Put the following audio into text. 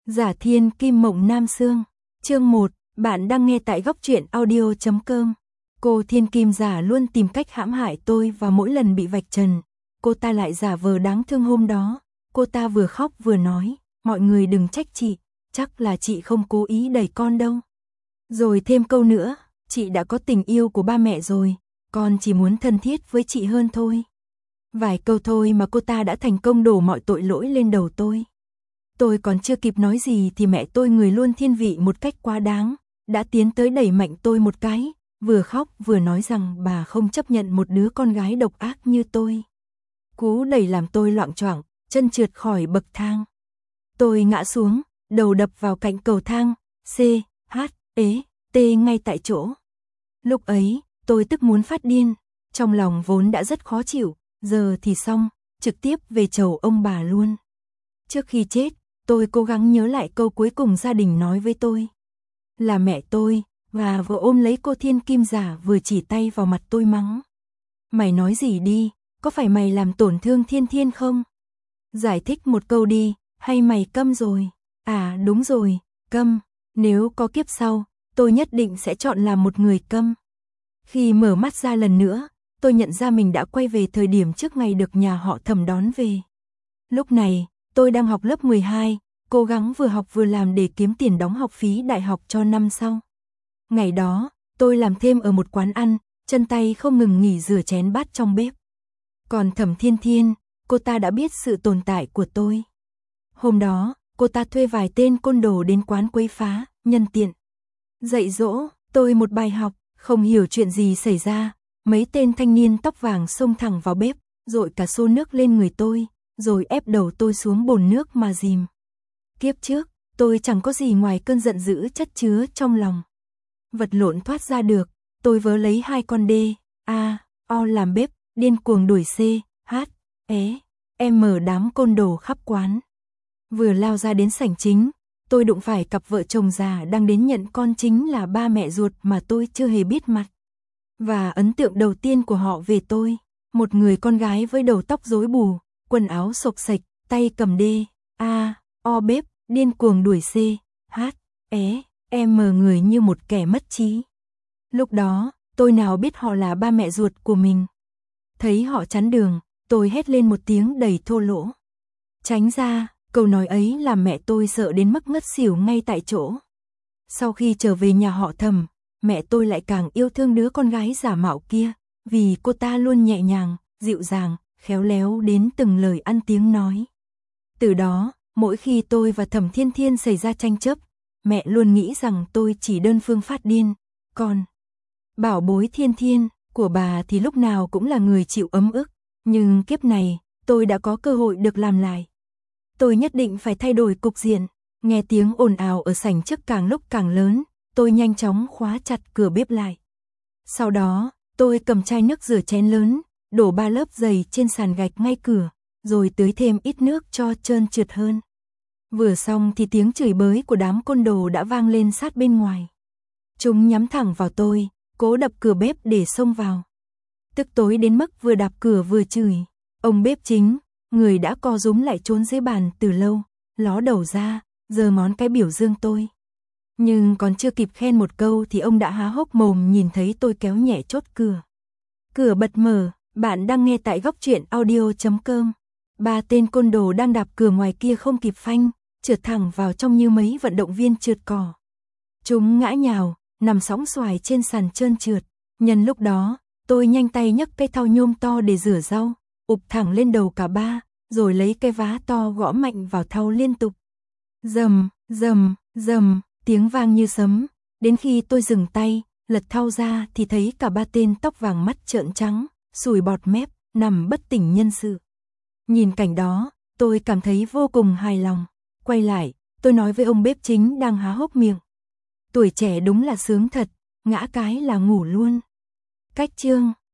Giả Thiên Kim Mộng Nam Xương. Chương 1, bạn đang nghe tại góc truyện audio.com. Cô Thiên Kim giả luôn tìm cách hãm hại tôi và mỗi lần bị vạch trần, cô ta lại giả vờ đáng thương. Hôm đó, cô ta vừa khóc vừa nói, mọi người đừng trách chị, chắc là chị không cố ý đẩy con đâu. Rồi thêm câu nữa, chị đã có tình yêu của ba mẹ rồi, con chỉ muốn thân thiết với chị hơn thôi. Vài câu thôi mà cô ta đã thành công đổ mọi tội lỗi lên đầu tôi. Tôi còn chưa kịp nói gì thì mẹ tôi, người luôn thiên vị một cách quá đáng, đã tiến tới đẩy mạnh tôi một cái, vừa khóc vừa nói rằng bà không chấp nhận một đứa con gái độc ác như tôi. Cú đẩy làm tôi loạng choạng, chân trượt khỏi bậc thang. Tôi ngã xuống, đầu đập vào cạnh cầu thang, C-H-E-T ngay tại chỗ. Lúc ấy, tôi tức muốn phát điên, trong lòng vốn đã rất khó chịu, giờ thì xong, trực tiếp về chầu ông bà luôn. Trước khi chết, tôi cố gắng nhớ lại câu cuối cùng gia đình nói với tôi. Là mẹ tôi, và vừa ôm lấy cô Thiên Kim giả vừa chỉ tay vào mặt tôi mắng. Mày nói gì đi, có phải mày làm tổn thương Thiên Thiên không? Giải thích một câu đi, hay mày câm rồi? À đúng rồi, câm, nếu có kiếp sau, tôi nhất định sẽ chọn làm một người câm. Khi mở mắt ra lần nữa, tôi nhận ra mình đã quay về thời điểm trước ngày được nhà họ Thẩm đón về. Lúc này, tôi đang học lớp 12, cố gắng vừa học vừa làm để kiếm tiền đóng học phí đại học cho năm sau. Ngày đó, tôi làm thêm ở một quán ăn, chân tay không ngừng nghỉ rửa chén bát trong bếp. Còn Thẩm Thiên Thiên, cô ta đã biết sự tồn tại của tôi. Hôm đó, cô ta thuê vài tên côn đồ đến quán quấy phá, nhân tiện dạy dỗ tôi một bài học. Không hiểu chuyện gì xảy ra, mấy tên thanh niên tóc vàng xông thẳng vào bếp, dội cả xô nước lên người tôi, rồi ép đầu tôi xuống bồn nước mà dìm. Kiếp trước, tôi chẳng có gì ngoài cơn giận dữ chất chứa trong lòng. Vật lộn thoát ra được, tôi vớ lấy hai con D-A-O làm bếp, điên cuồng đuổi C-H-E-M đám côn đồ khắp quán. Vừa lao ra đến sảnh chính, tôi đụng phải cặp vợ chồng già đang đến nhận con, chính là ba mẹ ruột mà tôi chưa hề biết mặt. Và ấn tượng đầu tiên của họ về tôi, một người con gái với đầu tóc rối bù, quần áo xộc xệch, tay cầm D-A-O bếp, điên cuồng đuổi C-H-E-M người như một kẻ mất trí. Lúc đó, tôi nào biết họ là ba mẹ ruột của mình. Thấy họ chắn đường, tôi hét lên một tiếng đầy thô lỗ. Tránh ra! Câu nói ấy làm mẹ tôi sợ đến mức ngất xỉu ngay tại chỗ. Sau khi trở về nhà họ Thẩm, mẹ tôi lại càng yêu thương đứa con gái giả mạo kia, vì cô ta luôn nhẹ nhàng, dịu dàng, khéo léo đến từng lời ăn tiếng nói. Từ đó, mỗi khi tôi và Thẩm Thiên Thiên xảy ra tranh chấp, mẹ luôn nghĩ rằng tôi chỉ đơn phương phát điên, còn bảo bối Thiên Thiên của bà thì lúc nào cũng là người chịu ấm ức. Nhưng kiếp này, tôi đã có cơ hội được làm lại. Tôi nhất định phải thay đổi cục diện. Nghe tiếng ồn ào ở sảnh trước càng lúc càng lớn, tôi nhanh chóng khóa chặt cửa bếp lại. Sau đó, tôi cầm chai nước rửa chén lớn, đổ 3 lớp dày trên sàn gạch ngay cửa, rồi tưới thêm ít nước cho trơn trượt hơn. Vừa xong thì tiếng chửi bới của đám côn đồ đã vang lên sát bên ngoài. Chúng nhắm thẳng vào tôi, cố đập cửa bếp để xông vào. Tức tối đến mức vừa đạp cửa vừa chửi. Ông bếp chính, người đã co rúm lại trốn dưới bàn từ lâu, ló đầu ra, giơ ngón cái biểu dương tôi. Nhưng còn chưa kịp khen một câu thì ông đã há hốc mồm nhìn thấy tôi kéo nhẹ chốt cửa. Cửa bật mở, bạn đang nghe tại góc truyện audio.com. 3 tên côn đồ đang đạp cửa ngoài kia không kịp phanh, trượt thẳng vào trong như mấy vận động viên trượt cỏ. Chúng ngã nhào, nằm sóng xoài trên sàn trơn trượt. Nhân lúc đó, tôi nhanh tay nhấc cây thau nhôm to để rửa rau, ụp thẳng lên đầu cả ba, rồi lấy cây vá to gõ mạnh vào thau liên tục. Rầm, rầm, rầm, tiếng vang như sấm, đến khi tôi dừng tay, lật thau ra thì thấy cả 3 tên tóc vàng mắt trợn trắng, sùi bọt mép, nằm bất tỉnh nhân sự. Nhìn cảnh đó, tôi cảm thấy vô cùng hài lòng. Quay lại, tôi nói với ông bếp chính đang há hốc miệng. Tuổi trẻ đúng là sướng thật, ngã cái là ngủ luôn. Cách chương